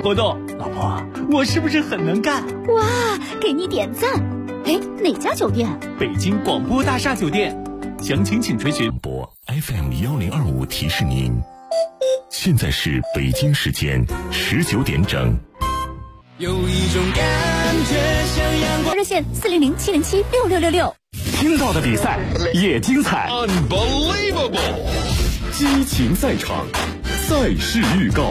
活动。老婆，我是不是很能干？ 哇，给你点赞。哎，哪家酒店？ 北京广播大厦酒店。详情请垂询播 FM1025提示您，现在是北京时间19点整。 有一种感觉像阳光。 热线400-707-6666。 听到的比赛也精彩 Unbelievable， 激情赛场，赛事预告。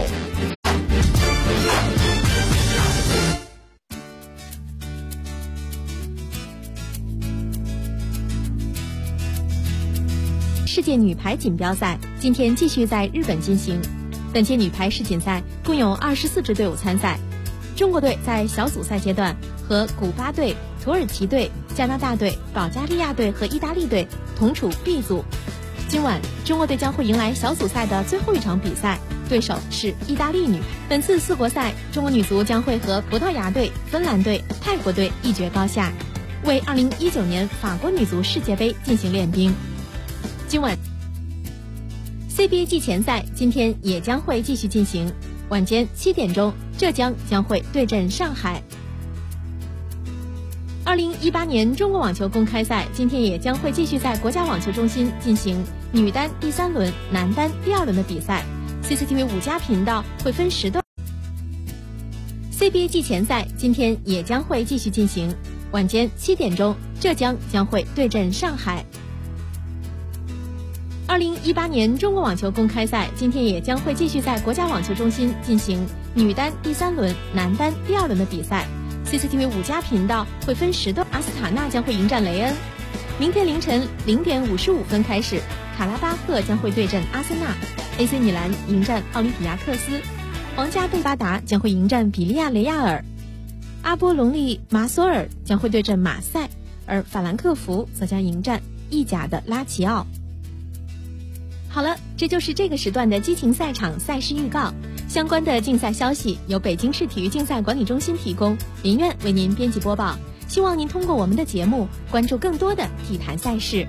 世界女排锦标赛今天继续在日本进行。本届女排世锦赛共有24支队伍参赛。中国队在小组赛阶段和古巴队、土耳其队、加拿大队、保加利亚队和意大利队同处 B 组。今晚中国队将会迎来小组赛的最后一场比赛，对手是意大利女排。本次4国赛，中国女足将会和葡萄牙队、芬兰队、泰国队一决高下，为2019年法国女足世界杯进行练兵。今晚 CBA 季前赛今天也将会继续进行，晚间7点钟，浙江将会对阵上海。2018年中国网球公开赛今天也将会继续在国家网球中心进行女单第3轮、男单第2轮的比赛。CCTV 5+频道会分时段。CBA 季前赛今天也将会继续进行，晚间7点钟，浙江将会对阵上海。2018年中国网球公开赛今天也将会继续在国家网球中心进行女单第3轮、男单第2轮的比赛。CCTV 5+频道会分时段，阿斯塔纳将会迎战雷恩。明天凌晨0点55分开始，卡拉巴赫将会对阵阿森纳 ，AC 米兰迎战奥林匹亚克斯，皇家贝巴达将会迎战比利亚雷亚尔，阿波隆利马索尔将会对阵马赛，而法兰克福则将迎战意甲的拉齐奥。好了，这就是这个时段的激情赛场赛事预告。相关的竞赛消息由北京市体育竞赛管理中心提供，林苑为您编辑播报。希望您通过我们的节目关注更多的体坛赛事。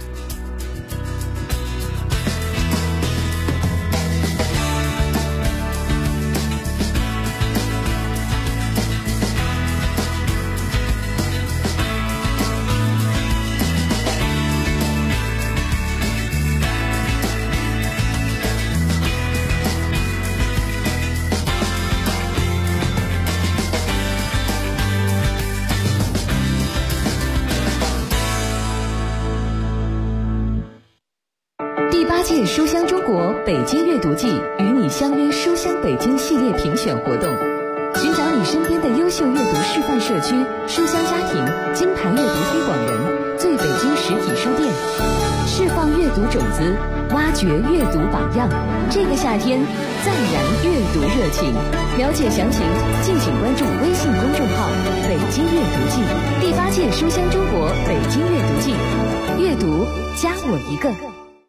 届书香中国北京阅读季与你相约书香北京系列评选活动，寻找你身边的优秀阅读示范社区、书香家庭、金牌阅读推广人、最北京实体书店，释放阅读种子，挖掘阅读榜样。这个夏天，再燃阅读热情。了解详情，敬请关注微信公众号“北京阅读季”。第8届书香中国北京阅读季，阅读加我一个。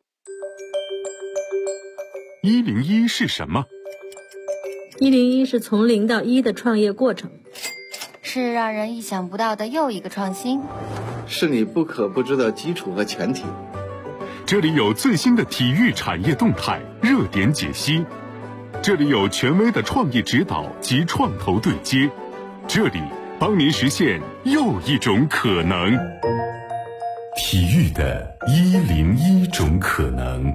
101是什么 ？101是从0到1的创业过程， 是让人意想不到的又一个创新， 是你不可不知的基础和前提。 这里有最新的体育产业动态、热点解析，这里有权威的创业指导及创投对接，这里帮您实现又一种可能。 体育的101种可能。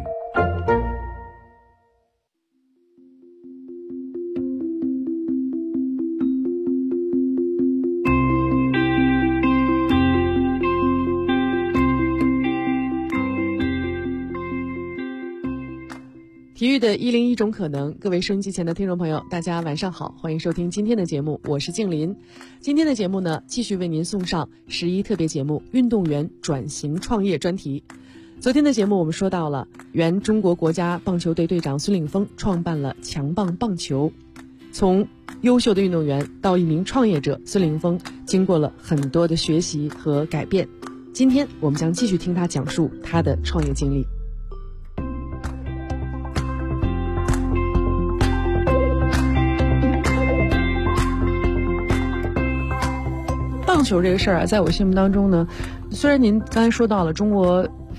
体育的101种可能，各位收音机前的听众朋友，大家晚上好，欢迎收听今天的节目，我是静林。今天的节目呢，继续为您送上11特别节目运动员转型创业专题。昨天的节目我们说到了，原中国国家棒球队队长孙岭峰创办了强棒棒球。从优秀的运动员到一名创业者，孙岭峰经过了很多的学习和改变。今天我们将继续听他讲述他的创业经历。棒球这个事儿啊，在我心目当中呢，虽然您刚才说到了中国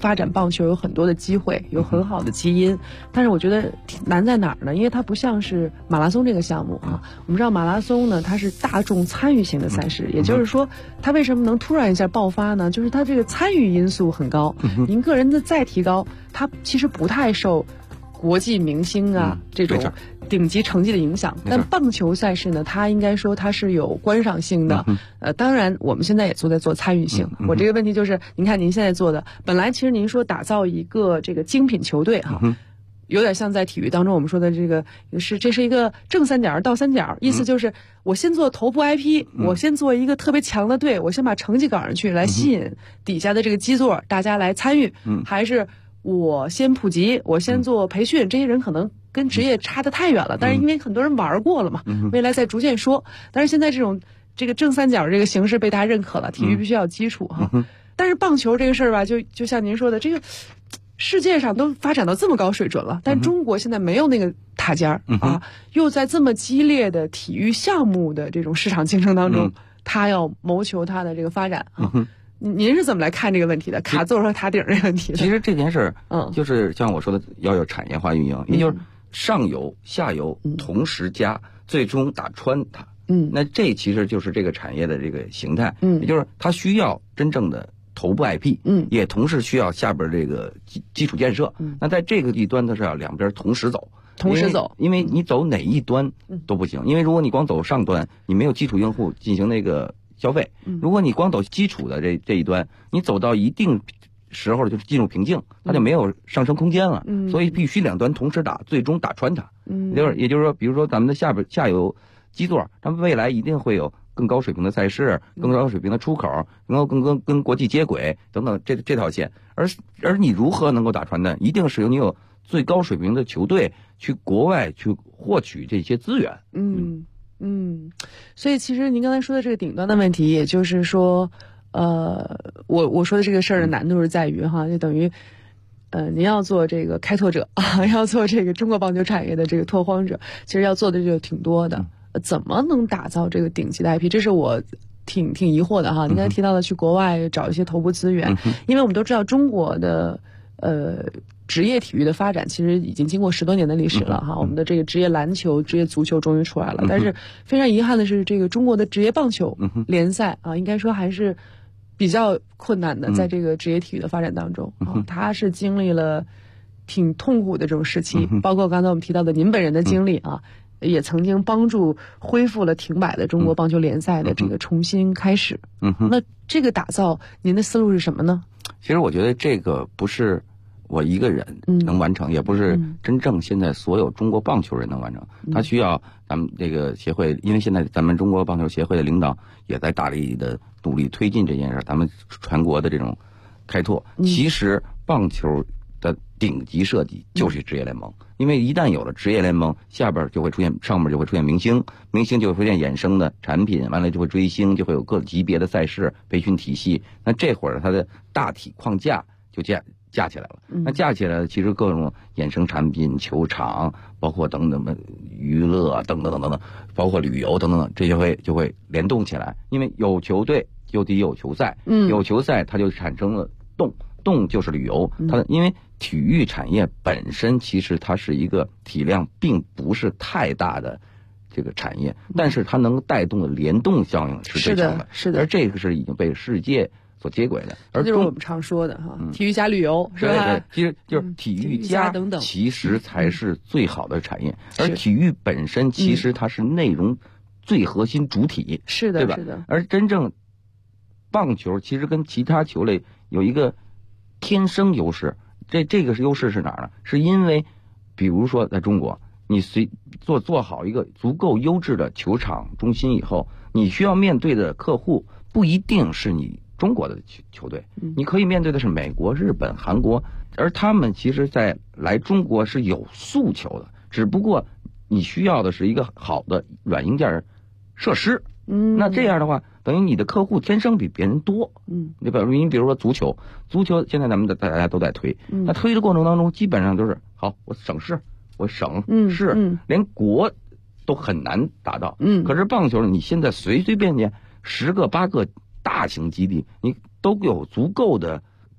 发展棒球有很多的机会，有很好的基因，但是我觉得难在哪儿呢？因为它不像是马拉松这个项目啊。我们知道马拉松呢，它是大众参与型的赛事，也就是说，它为什么能突然一下爆发呢？就是它这个参与因素很高，您个人的再提高，它其实不太受国际明星啊这种顶级成绩的影响，但棒球赛事呢，它应该说它是有观赏性的。当然我们现在也在做参与性。我这个问题就是，您看您现在做的，本来其实您说打造一个这个精品球队哈，有点像在体育当中我们说的这是一个正三角倒三角，意思就是我先做头部 IP，我先做一个特别强的队，我先把成绩搞上去，来吸引底下的这个基座大家来参与，还是我先普及，我先做培训，这些人可能跟职业差得太远了，但是因为很多人玩过了嘛，未来再逐渐说。但是现在这个正三角这个形式被大家认可了，体育必须要有基础哈。但是棒球这个事儿吧，就像您说的，这个世界上都发展到这么高水准了，但中国现在没有那个塔尖啊，又在这么激烈的体育项目的这种市场竞争当中，他要谋求他的这个发展啊。您是怎么来看这个问题的？卡座和塔顶这个问题的？ 其实这件事就是像我说的，要有产业化运营，也就是上游、下游同时加，最终打穿它。那这其实就是这个产业的这个形态。也就是它需要真正的头部 IP，也同时需要下边这个基础建设。那在这个一端，它是要两边同时走。因为你走哪一端都不行，因为如果你光走上端，你没有基础用户进行那个消费，如果你光走基础的这一端，你走到一定时候就是进入瓶颈，它就没有上升空间了。所以必须两端同时打，最终打穿它。也就是说，比如说咱们的下游基座，他们未来一定会有更高水平的赛事，更高水平的出口，能够跟国际接轨等等这条线。而你如何能够打穿呢？一定是你有最高水平的球队去国外去获取这些资源。 所以其实您刚才说的这个顶端的问题，也就是说，我说的这个事儿的难度是在于哈，就等于，您要做这个开拓者啊，要做这个中国棒球产业的这个拓荒者，其实要做的就挺多的。怎么能打造这个顶级的 IP？ 这是我挺疑惑的哈。您刚才提到的去国外找一些头部资源，因为我们都知道中国的职业体育的发展其实已经经过10多年的历史了哈。我们的这个职业篮球、职业足球终于出来了，但是非常遗憾的是，这个中国的职业棒球联赛啊，应该说还是比较困难的，在这个职业体育的发展当中啊，它是经历了挺痛苦的这种时期，包括刚才我们提到的您本人的经历啊。也曾经帮助恢复了停摆的中国棒球联赛的这个重新开始。那这个打造，您的思路是什么呢？ 其实我觉得这个不是我一个人能完成，也不是真正现在所有中国棒球人能完成。它需要咱们这个协会，因为现在咱们中国棒球协会的领导也在大力的努力推进这件事，咱们全国的这种开拓。其实棒球的顶级设计就是职业联盟，因为一旦有了职业联盟，上面就会出现明星，明星就会出现衍生的产品，完了就会追星，就会有各级别的赛事、培训体系。那这会儿它的大体框架就架起来了。那架起来了，其实各种衍生产品、球场，包括等等的娱乐等等，包括旅游等等，这就会联动起来。因为有球队就得有球赛，有球赛它就产生了动就是旅游。因为体育产业本身其实它是一个体量并不是太大的这个产业，但是它能带动的联动效应是最强的。是的，而这个是已经被世界所接轨的。而就是我们常说的哈，体育加旅游是吧？ 对，其实就是体育加等等， 其实才是最好的产业。而体育本身其实它是内容最核心主体， 是的， 对吧？ 是的。 而真正棒球其实跟其他球类有一个天生优势。这个优势是哪儿呢？是因为比如说在中国，你做好一个足够优质的球场中心以后，你需要面对的客户不一定是你中国的球队，你可以面对的是美国、日本、韩国，而他们其实在来中国是有诉求的，只不过你需要的是一个好的软硬件设施。那这样的话，等于你的客户天生比别人多。你比如说足球现在咱们大家都在推，那推的过程当中，基本上就是好，我省市，我省市，连国都很难达到。可是棒球你现在随便10个8个大型基地，你都有足够的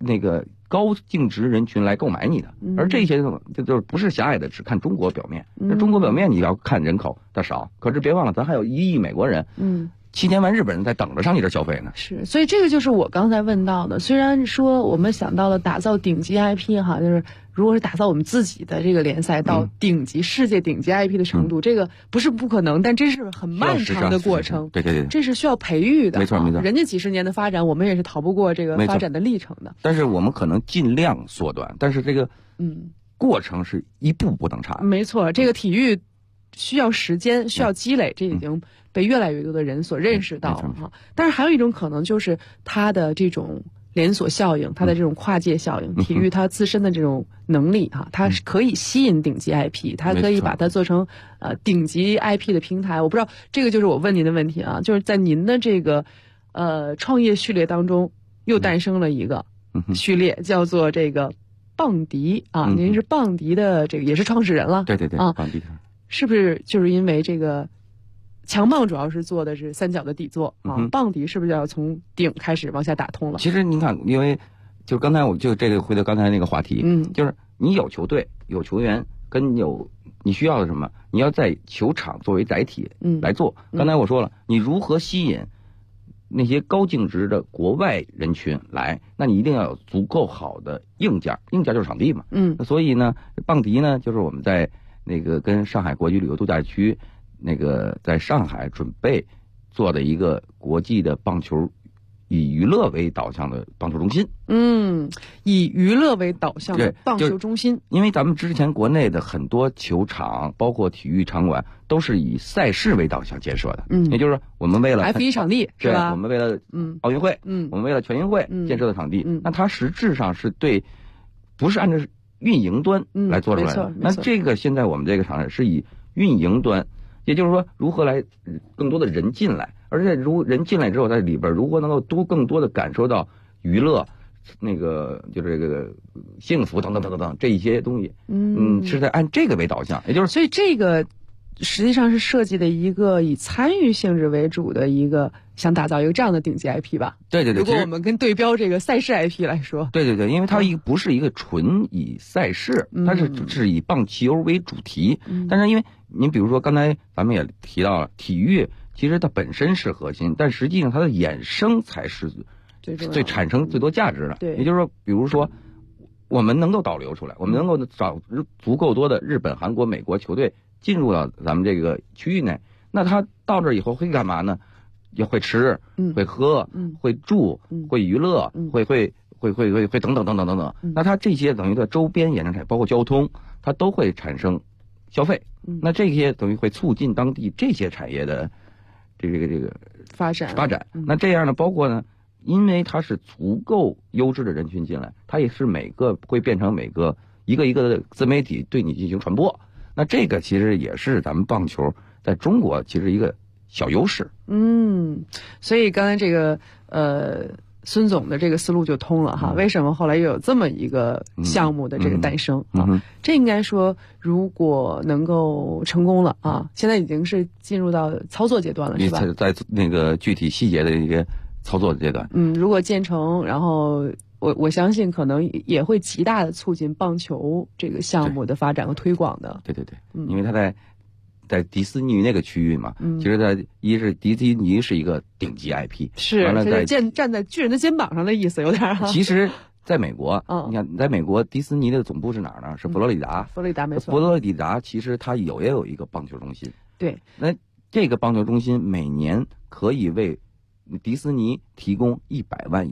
那个高净值人群来购买你的，而这些就是不是狭隘的只看中国表面。那中国表面你要看人口它少，可是别忘了咱还有1亿美国人，7000万日本人在等着上你这消费呢。 是，所以这个就是我刚才问到的。虽然说我们想到了打造顶级 IP 哈，就是如果是打造我们自己的这个联赛到顶级、世界顶级 IP 的程度，这个不是不可能，但这是很漫长的过程。 对对对， 这是需要培育的。 没错没错， 人家几十年的发展，我们也是逃不过这个发展的历程的。 但是我们可能尽量缩短，但是这个过程是一步不能差。 没错，这个体育需要时间，需要积累，这已经被越来越多的人所认识到哈。但是还有一种可能就是它的这种连锁效应，它的这种跨界效应，体育它自身的这种能力哈，它是可以吸引顶级 IP， 它可以把它做成顶级 IP 的平台。我不知道这个就是我问您的问题啊，就是在您的这个创业序列当中又诞生了一个序列，叫做这个棒迪啊，您是棒迪的这个也是创始人了。 对对对，棒迪是不是就是因为这个？强棒主要是做的是三角的底座啊，棒迪是不是要从顶开始往下打通了？ 其实您看，因为就刚才我就这个回到刚才那个话题，就是你有球队、有球员，跟你需要的什么，你要在球场作为载体来做。刚才我说了，你如何吸引那些高净值的国外人群来，那你一定要有足够好的硬件就是场地嘛。所以呢，棒迪呢，就是我们在那个跟上海国际旅游度假区。那个在上海准备做的一个国际的棒球以娱乐为导向的棒球中心。 以娱乐为导向的棒球中心。 因为咱们之前国内的很多球场，包括体育场馆，都是以赛事为导向建设的。也就是说，我们为了 F1 场地是吧？ 我们为了奥运会，我们为了全运会建设的场地，那它实质上是不是按照运营端来做出来的。那这个现在我们这个场地是以运营端。也就是说，如何来更多的人进来，而且如人进来之后，在里边如何能够更多的感受到娱乐，那个就是这个幸福等等等等等这一些东西，是在按这个为导向，也就是所以这个实际上是设计的一个以参与性质为主的一个想打造一个这样的顶级 IP 吧？ 对对对。 如果我们跟对标这个赛事 IP 来说， 对对对，因为它不是一个纯以赛事，它是以棒球为主题，但是因为您比如说刚才咱们也提到了体育，其实它本身是核心，但实际上它的衍生才是最产生最多价值的。 对， 也就是说，比如说我们能够导流出来，我们能够找足够多的日本、韩国、美国球队进入到咱们这个区域内，那他到这以后会干嘛呢？也会吃，会喝，会住，会娱乐，会等等等等等等。那它这些等于的周边衍生产业，包括交通，它都会产生消费。那这些等于会促进当地这些产业的这个发展。 那这样呢，包括呢，因为它是足够优质的人群进来，它也是会变成一个的自媒体对你进行传播。那这个其实也是咱们棒球在中国其实一个小优势。 所以刚才这个孙总的这个思路就通了哈。为什么后来又有这么一个项目的这个诞生啊？这应该说，如果能够成功了啊，现在已经是进入到操作阶段了，是吧？ 在那个具体细节的一个操作阶段。 如果建成，然后我相信可能也会极大的促进棒球这个项目的发展和推广的。 对对对，因为它在迪士尼那个区域嘛，其实迪士尼是一个顶级 IP， 是完了站在巨人的肩膀上的意思有点。 其实在美国，你看在美国迪士尼的总部是哪儿呢？是佛罗里达。 佛罗里达没错。 佛罗里达其实它也有一个棒球中心。 对， 那这个棒球中心每年可以为迪士尼提供100万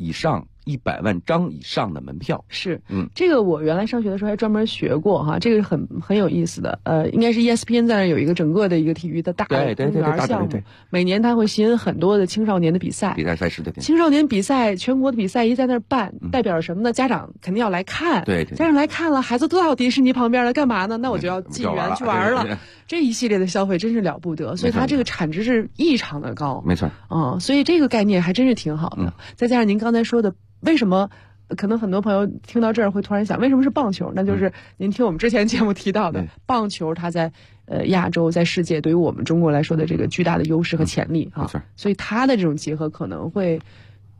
100万张以上的门票。 是，这个我原来上学的时候还专门学过哈，这个是很有意思的。应该是 ESPN 在那有一个整个的一个体育的大公园项目，每年它会吸引很多的青少年的比赛赛事的。 青少年比赛，全国的比赛一在那儿办，代表什么呢？家长肯定要来看。 对， 家长来看了，孩子都到迪士尼旁边了，干嘛呢？那我就要进园去玩了。这一系列的消费真是了不得，所以它这个产值是异常的高。 没错。 所以这个概念还真是挺好的。再加上您刚才说的，为什么可能很多朋友听到这儿会突然想，为什么是棒球？那就是您听我们之前节目提到的，棒球它在亚洲、在世界对于我们中国来说的这个巨大的优势和潜力啊。所以它的这种结合可能会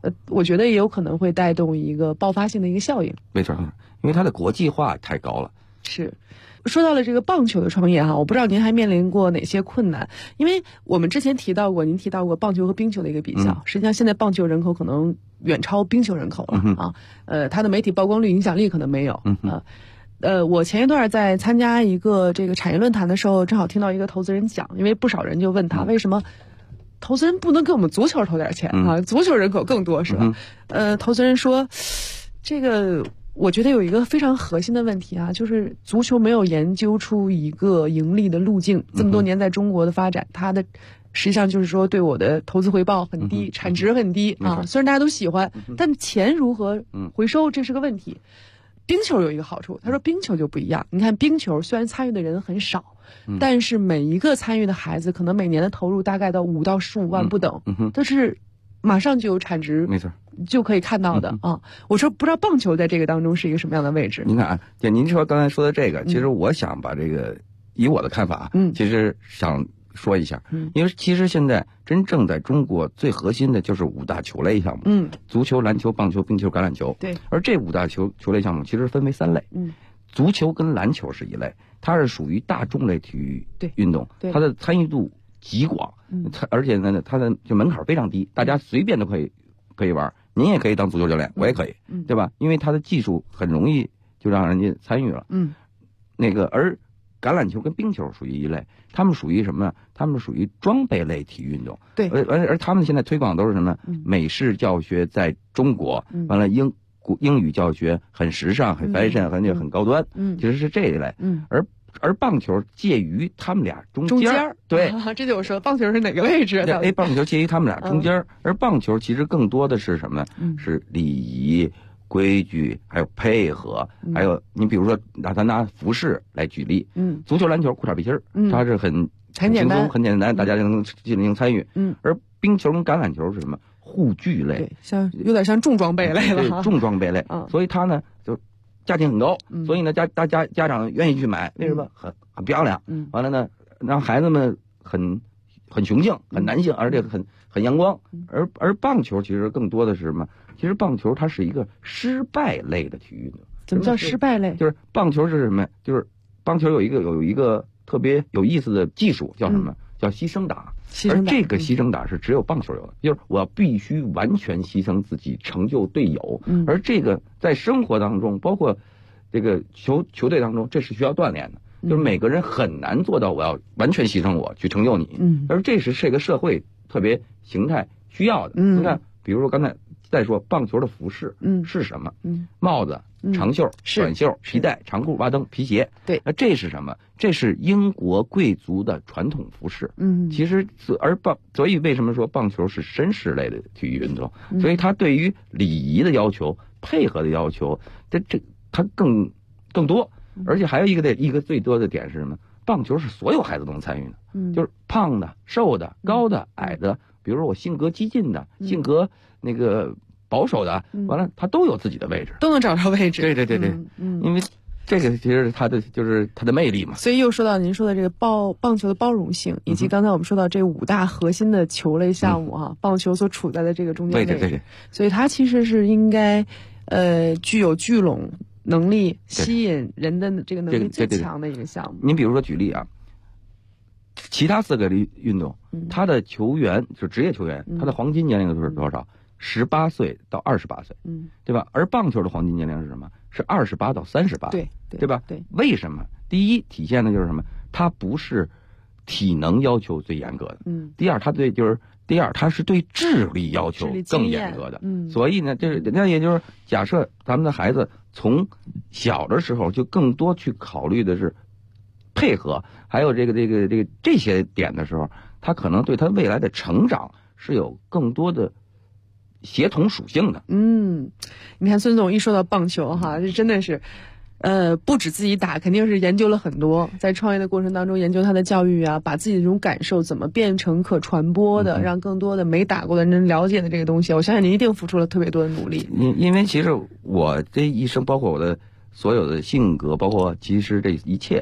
我觉得也有可能会带动一个爆发性的一个效应。 没错，因为它的国际化太高了。 是。说到了这个棒球的创业哈，我不知道您还面临过哪些困难？因为我们之前提到过，您提到过棒球和冰球的一个比较，实际上现在棒球人口可能远超冰球人口了啊。它的媒体曝光率、影响力可能没有我前一段在参加一个这个产业论坛的时候，正好听到一个投资人讲，因为不少人就问他为什么投资人不能给我们足球投点钱啊？足球人口更多是吧？投资人说这个。我觉得有一个非常核心的问题啊，就是足球没有研究出一个盈利的路径。这么多年在中国的发展，它的实际上就是说对我的投资回报很低，产值很低啊。虽然大家都喜欢，但钱如何回收，这是个问题。冰球有一个好处，他说冰球就不一样。你看冰球虽然参与的人很少，但是每一个参与的孩子可能每年的投入大概到5到15万不等，但是马上就有产值， 没错， 就可以看到的啊。我说不知道棒球在这个当中是一个什么样的位置？ 您看啊，您说刚才说的这个，其实我想把这个以我的看法，其实想说一下，因为其实现在真正在中国最核心的就是5大球类项目，足球、篮球、棒球、冰球、橄榄球。 对，而这5大球类项目其实分为3类，足球跟篮球是一类，它是属于大众类体育运动，它的参与度极广，而且呢，它的就门槛非常低，大家随便都可以玩。您也可以当足球教练，我也可以，对吧？因为它的技术很容易就让人家参与了。而橄榄球跟冰球属于一类，他们属于什么呢？他们属于装备类体育运动。 对， 而他们现在推广都是什么？美式教学在中国，完了英语教学很时尚、很 fashion、很高端，其实是这一类。而棒球介于他们俩中间，对， 这就我说棒球是哪个位置？ 棒球介于他们俩中间，而棒球其实更多的是什么呢？是礼仪、规矩，还有配合，还有你比如说咱拿服饰来举例，足球、篮球裤衩背心儿，它是很简单， 很简单，大家就能进行参与。而冰球跟橄榄球是什么？护具类， 有点像重装备类了， 对，重装备类，所以它呢就价钱很高，所以呢家长愿意去买，为什么？很漂亮，完了呢让孩子们很雄性，很男性，而且很阳光。而棒球其实更多的是什么？其实棒球它是一个失败类的体育运动。 怎么叫失败类？ 就是棒球是什么？就是棒球有一个特别有意思的技术，叫什么？叫牺牲打。而这个牺牲打是只有棒球有的，就是我必须完全牺牲自己，成就队友。而这个在生活当中，包括这个球队当中，这是需要锻炼的。就是每个人很难做到我要完全牺牲我去成就你。而这是这个社会特别形态需要的。你看，比如说刚才再说棒球的服饰，是什么？帽子、长袖、短袖、皮带、长裤、袜蹬、皮鞋。 对， 那这是什么？这是英国贵族的传统服饰。其实所以为什么说棒球是绅士类的体育运动？所以它对于礼仪的要求、配合的要求，它更多。而且还有一个最多的点是什么？棒球是所有孩子都能参与的，就是胖的、瘦的、高的、矮的，比如说我性格激进的、性格那个保守的，完了他都有自己的位置， 都能找着位置。 对，因为这个其实就是它的魅力嘛。 所以又说到您说的这个棒球的包容性，以及刚才我们说到这5大核心的球类项目哈，棒球所处在的这个中间位置， 对， 所以它其实是应该具有聚拢能力、吸引人的这个能力最强的一个项目。 您比如说举例啊，其他4个运动，他的球员就职业球员，他的黄金年龄是多少？18岁到28岁，对吧？而棒球的黄金年龄是什么？是28到38，对吧？ 对， 为什么？第一，体现的就是什么？它不是体能要求最严格的，第二，它是对智力要求更严格的，所以呢，那也就是假设咱们的孩子从小的时候就更多去考虑的是配合，还有这些点的时候，他可能对他未来的成长是有更多的协同属性的。 你看孙总一说到棒球哈，这真的是不止自己打，肯定是研究了很多，在创业的过程当中研究他的教育啊，把自己的这种感受怎么变成可传播的，让更多的没打过的人了解的这个东西，我相信您一定付出了特别多的努力。 因为其实我这一生，包括我的所有的性格，包括其实这一切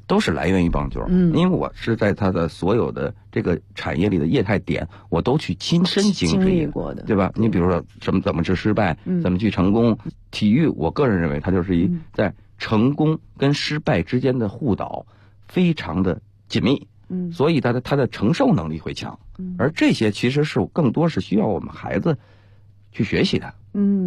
都是来源于棒球。因为我是在它的所有的这个产业里的业态点，我都去亲身经历过的， 对吧？你比如说怎么去失败，怎么去成功，体育我个人认为它就是在成功跟失败之间的互导非常的紧密。所以它的承受能力会强。而这些其实是更多是需要我们孩子去学习的。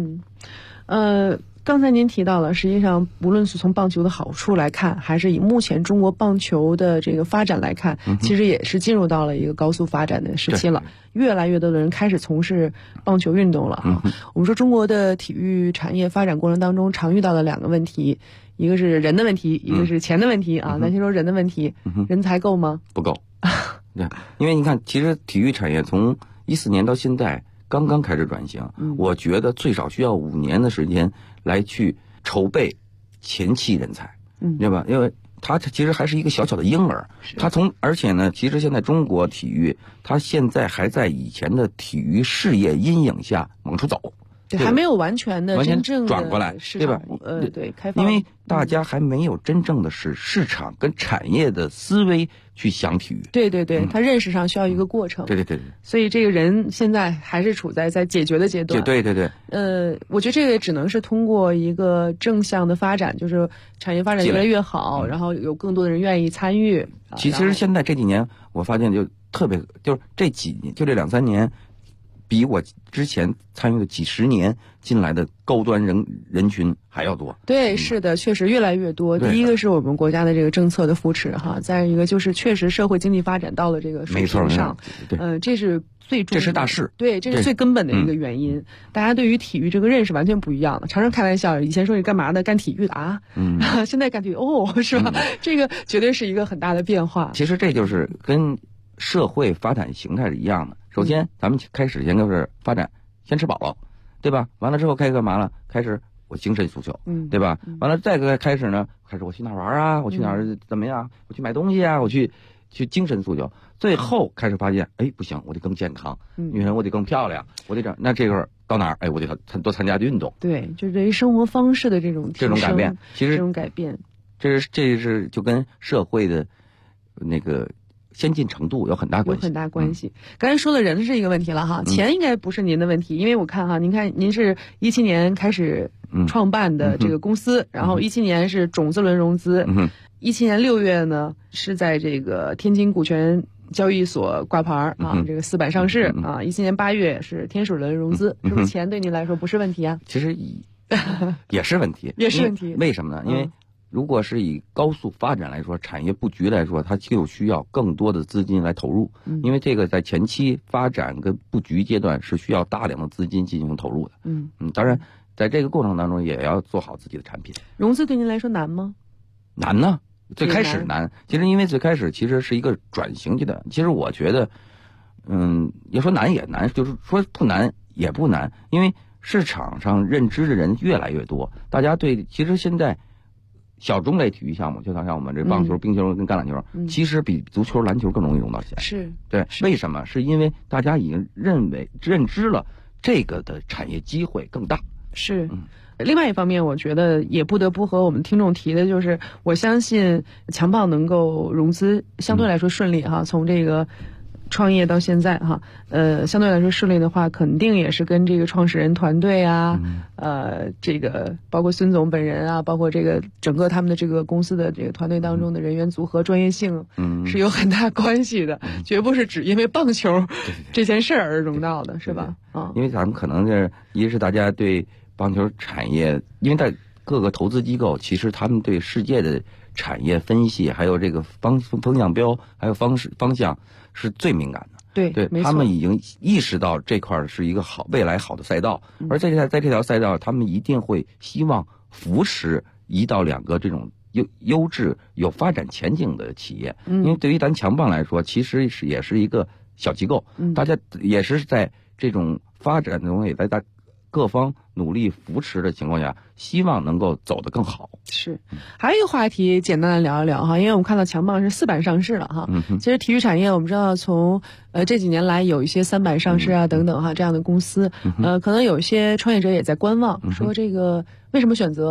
刚才您提到了，实际上无论是从棒球的好处来看，还是以目前中国棒球的这个发展来看，其实也是进入到了一个高速发展的时期了。越来越多的人开始从事棒球运动了啊。我们说中国的体育产业发展过程当中常遇到的2个问题，一个是人的问题，一个是钱的问题啊。咱先说人的问题，人才够吗？ 不够。对，因为你看，其实体育产业从14年到现在刚刚开始转型，我觉得最少需要5年的时间来去筹备前期人才，对吧？因为它其实还是一个小小的婴儿，而且呢，其实现在中国体育，它现在还在以前的体育事业阴影下往出走。 对，还没有完全的真正的转过来，对吧？ 对，开放。 因为大家还没有真正的是市场跟产业的思维去想体育。 对，他认识上需要一个过程。 对。 所以这个人现在还是处在解决的阶段。 对。 我觉得这个只能是通过一个正向的发展，就是产业发展越来越好，然后有更多的人愿意参与。 其实现在这几年，我发现就特别，就是这2-3年。比我之前参与的几十年进来的高端人群还要多。 对，是的，确实越来越多。第一个是我们国家的这个政策的扶持哈，再一个就是确实社会经济发展到了这个水平上，这是最重要的， 这是大势。 对，这是最根本的一个原因。大家对于体育这个认识完全不一样了。常常开玩笑，以前说你干嘛的，干体育的啊，现在干体育是吧？这个绝对是一个很大的变化。 其实这就是跟社会发展形态是一样的。首先，咱们开始先就是发展，先吃饱了，对吧？完了之后开始干嘛了？开始我精神诉求，对吧？完了再开始呢，开始我去哪玩啊？我去哪儿怎么样？我去买东西啊？我去精神诉求。最后开始发现，不行，我得更健康，女人我得更漂亮，我得这样。那这个到哪儿？我得多参加运动。 对，就是对于生活方式的这种改变，其实这种改变， 这是就跟社会的那个先进程度有很大关系。刚才说的人是一个问题了哈，钱应该不是您的问题，因为我看哈，您是17年开始创办的这个公司，然后17年是种子轮融资，17年6月呢是在这个天津股权交易所挂牌啊，这个4板上市啊，17年8月是天使轮融资，是不是钱对您来说不是问题啊？ 其实也是问题， 也是问题。 为什么呢？因为如果是以高速发展来说，产业布局来说，它就需要更多的资金来投入，因为这个在前期发展跟布局阶段是需要大量的资金进行投入的。当然，在这个过程当中也要做好自己的产品。 融资对您来说难吗？ 难呢，最开始难。其实因为最开始其实是一个转型阶段。其实我觉得，要说难也难，就是说不难也不难，因为市场上认知的人越来越多，大家对其实现在。小众类体育项目，就像我们这棒球、冰球跟橄榄球，其实比足球、篮球更容易融到钱。 是对，为什么？是因为大家已经认知了这个的产业机会更大。 是。另外一方面，我觉得也不得不和我们听众提的就是，我相信强棒能够融资相对来说顺利哈，从这个创业到现在哈，相对来说顺利的话，肯定也是跟这个创始人团队啊，这个包括孙总本人啊，包括这个整个他们的这个公司的这个团队当中的人员组合、专业性，是有很大关系的，绝不是只因为棒球这件事而融到的，是吧？ 因为咱们可能一是大家对棒球产业，因为在各个投资机构，其实他们对世界的产业分析，还有这个风向标，还有方向。是最敏感的， 对， 他们已经意识到这块是一个未来好的赛道，而在这条赛道，他们一定会希望扶持1到2个这种优质有发展前景的企业，因为对于咱强棒来说，其实也是一个小机构，大家也是在这种发展中也在各方努力扶持的情况下，希望能够走得更好。 是，还有一个话题，简单的聊一聊哈，因为我们看到强棒是4板上市了哈。其实体育产业我们知道从这几年来有一些3板上市啊等等哈这样的公司，可能有一些创业者也在观望，说这个为什么选择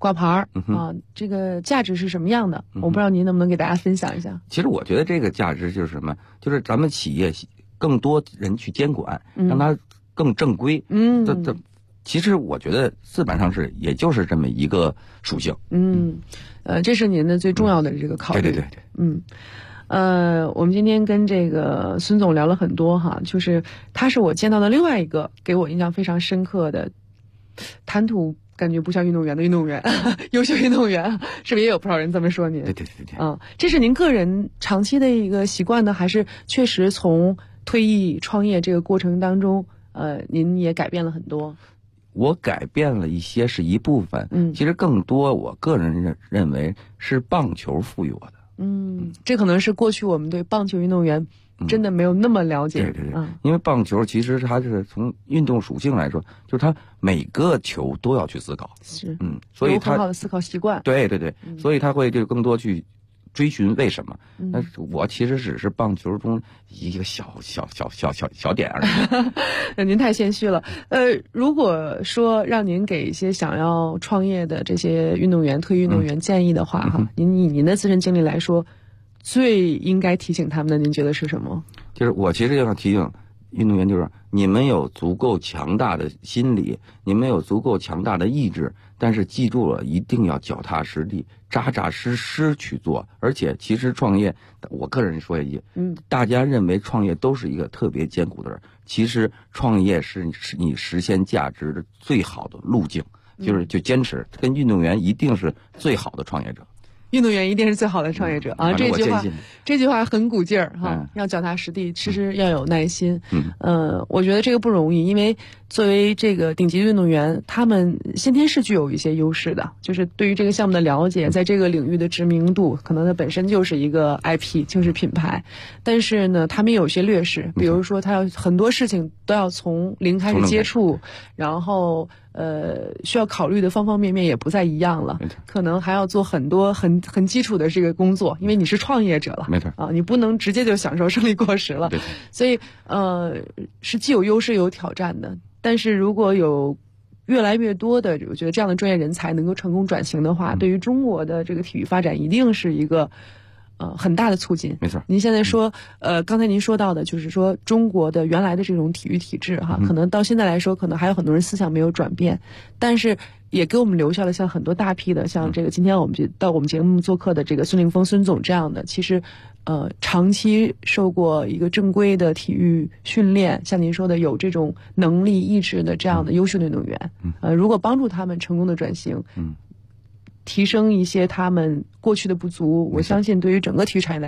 挂牌啊，这个价值是什么样的？我不知道您能不能给大家分享一下。 其实我觉得这个价值就是什么？就是咱们企业更多人去监管，让它更正规。其实我觉得资本上市也就是这么一个属性。 这是您的最重要的这个考虑。 对。 我们今天跟这个孙总聊了很多哈，就是他是我见到的另外一个给我印象非常深刻的，谈吐感觉不像运动员的运动员，优秀运动员，是不是也有不少人这么说您？ 对。 这是您个人长期的一个习惯呢，还是确实从退役创业这个过程当中，您也改变了很多？ 我改变了一些是一部分，其实更多我个人认为是棒球赋予我的。 这可能是过去我们对棒球运动员真的没有那么了解。 对，因为棒球其实它是从运动属性来说，就是它每个球都要去思考，所以它有很好的思考习惯。 对，所以他会就更多去追寻为什么。但是我其实只是棒球中一个小点而已。您太谦虚了。如果说让您给一些想要创业的这些运动员、退役运动员建议的话，您以您的自身经历来说，最应该提醒他们的，您觉得是什么？ 就是我其实要提醒运动员，就是你们有足够强大的心理，你们有足够强大的意志，但是记住了，一定要脚踏实地、扎扎实实去做。而且其实创业，我个人说一句，大家认为创业都是一个特别艰苦的人，其实创业是你实现价值的最好的路径，就坚持，跟运动员一定是最好的创业者。 运动员一定是最好的创业者啊！这句话很鼓劲儿哈，要脚踏实地，其实要有耐心。我觉得这个不容易，因为作为这个顶级运动员，他们先天是具有一些优势的，就是对于这个项目的了解，在这个领域的知名度，可能它本身就是一个 IP， 就是品牌。但是呢，他们有些劣势，比如说他要很多事情都要从零开始接触，然后需要考虑的方方面面也不再一样了，可能还要做很多很基础的这个工作，因为你是创业者了， 没错啊，你不能直接就享受胜利果实了，所以是既有优势有挑战的。但是如果有越来越多的，我觉得这样的专业人才能够成功转型的话，对于中国的这个体育发展一定是一个很大的促进。 没错， 您现在说刚才您说到的就是说中国的原来的这种体育体制哈，可能到现在来说可能还有很多人思想没有转变，但是也给我们留下了像很多大批的像这个今天我们到我们节目做客的这个孙凌峰孙总这样的，其实长期受过一个正规的体育训练，像您说的有这种能力意志的这样的优秀的运动员，如果帮助他们成功的转型，提升一些他们过去的不足，我相信对于整个体育产业来